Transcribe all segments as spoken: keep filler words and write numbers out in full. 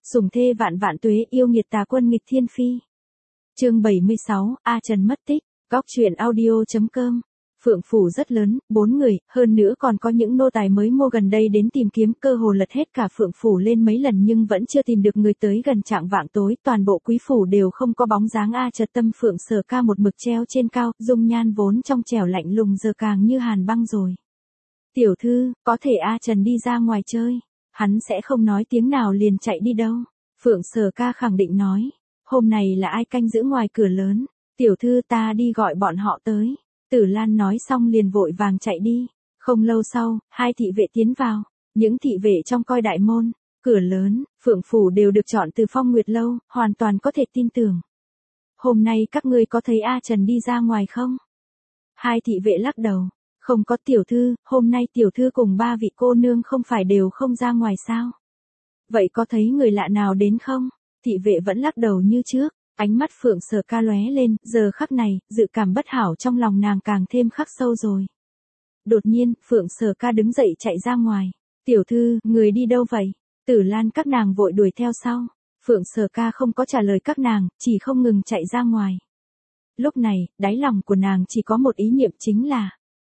Sủng thê vạn vạn tuế, yêu nghiệt tà quân nghịch thiên phi. Chương bảy mươi sáu, A Trần mất tích. Góc truyện audio.com. Phượng phủ rất lớn, bốn người, hơn nữa còn có những nô tài mới mua gần đây đến tìm kiếm, cơ hồ lật hết cả phượng phủ lên mấy lần nhưng vẫn chưa tìm được người. Tới gần trạng vạng tối, toàn bộ quý phủ đều không có bóng dáng A Trần. Tâm Phượng Sở Ca một mực treo trên cao, dung nhan vốn trong trẻo lạnh lùng giờ càng như hàn băng rồi. Tiểu thư, có thể A Trần đi ra ngoài chơi, hắn sẽ không nói tiếng nào liền chạy đi đâu. Phượng Sở Ca khẳng định nói, hôm nay là ai canh giữ ngoài cửa lớn, tiểu thư ta đi gọi bọn họ tới. Tử Lan nói xong liền vội vàng chạy đi. Không lâu sau, hai thị vệ tiến vào. Những thị vệ trong coi đại môn, cửa lớn, phượng phủ đều được chọn từ Phong Nguyệt Lâu, hoàn toàn có thể tin tưởng. Hôm nay các ngươi có thấy A Trần đi ra ngoài không? Hai thị vệ lắc đầu. Không có tiểu thư, hôm nay tiểu thư cùng ba vị cô nương không phải đều không ra ngoài sao? Vậy có thấy người lạ nào đến không? Thị vệ vẫn lắc đầu như trước. Ánh mắt Phượng Sở Ca lóe lên, giờ khắc này, dự cảm bất hảo trong lòng nàng càng thêm khắc sâu rồi. Đột nhiên, Phượng Sở Ca đứng dậy chạy ra ngoài. Tiểu thư, người đi đâu vậy? Tử Lan các nàng vội đuổi theo sau. Phượng Sở Ca không có trả lời các nàng, chỉ không ngừng chạy ra ngoài. Lúc này, đáy lòng của nàng chỉ có một ý niệm chính là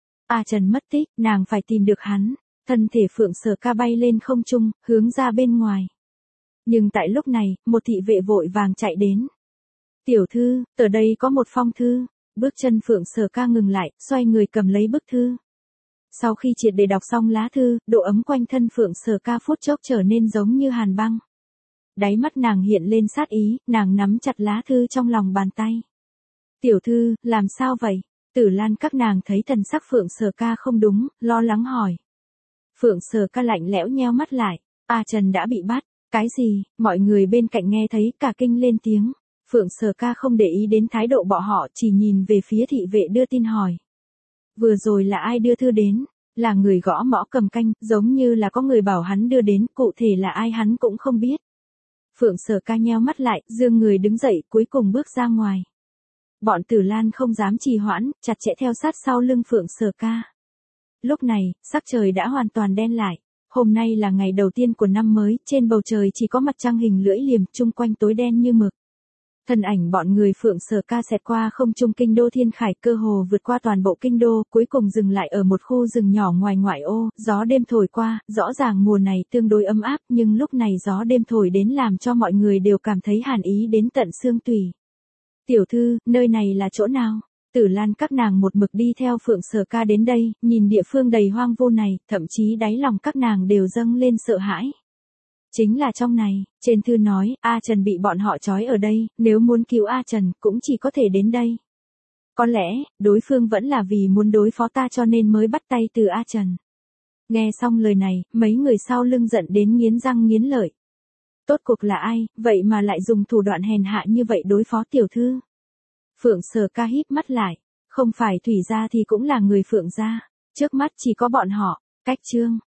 A Trần mất tích, nàng phải tìm được hắn. Thân thể Phượng Sở Ca bay lên không trung, hướng ra bên ngoài. Nhưng tại lúc này, một thị vệ vội vàng chạy đến. Tiểu thư, ở đây có một phong thư. Bước chân Phượng Sở Ca ngừng lại, xoay người cầm lấy bức thư. Sau khi triệt để đọc xong lá thư, độ ấm quanh thân Phượng Sở Ca phút chốc trở nên giống như hàn băng. Đáy mắt nàng hiện lên sát ý, nàng nắm chặt lá thư trong lòng bàn tay. Tiểu thư, làm sao vậy? Tử Lan các nàng thấy thần sắc Phượng Sở Ca không đúng, lo lắng hỏi. Phượng Sở Ca lạnh lẽo nheo mắt lại. A Trần đã bị bắt. Cái gì? Mọi người bên cạnh nghe thấy cả kinh lên tiếng. Phượng Sở Ca không để ý đến thái độ bọn họ, chỉ nhìn về phía thị vệ đưa tin hỏi. Vừa rồi là ai đưa thư đến? Là người gõ mõ cầm canh, giống như là có người bảo hắn đưa đến, cụ thể là ai hắn cũng không biết. Phượng Sở Ca nheo mắt lại, giương người đứng dậy, cuối cùng bước ra ngoài. Bọn Tử Lan không dám trì hoãn, chặt chẽ theo sát sau lưng Phượng Sở Ca. Lúc này, sắc trời đã hoàn toàn đen lại. Hôm nay là ngày đầu tiên của năm mới, trên bầu trời chỉ có mặt trăng hình lưỡi liềm, chung quanh tối đen như mực. Thân ảnh bọn người Phượng Sở Ca xẹt qua không trung kinh đô Thiên Khải, cơ hồ vượt qua toàn bộ kinh đô, cuối cùng dừng lại ở một khu rừng nhỏ ngoài ngoại ô. Gió đêm thổi qua, rõ ràng mùa này tương đối ấm áp, nhưng lúc này gió đêm thổi đến làm cho mọi người đều cảm thấy hàn ý đến tận xương tủy. Tiểu thư, nơi này là chỗ nào? Tử Lan các nàng một mực đi theo Phượng Sở Ca đến đây, nhìn địa phương đầy hoang vu này, thậm chí đáy lòng các nàng đều dâng lên sợ hãi. Chính là trong này, trên thư nói, A Trần bị bọn họ trói ở đây, nếu muốn cứu A Trần, cũng chỉ có thể đến đây. Có lẽ, đối phương vẫn là vì muốn đối phó ta cho nên mới bắt tay từ A Trần. Nghe xong lời này, mấy người sau lưng giận đến nghiến răng nghiến lợi. Tốt cuộc là ai, vậy mà lại dùng thủ đoạn hèn hạ như vậy đối phó tiểu thư? Phượng Sở Ca híp mắt lại, không phải Thủy gia thì cũng là người Phượng gia, trước mắt chỉ có bọn họ. Cách chương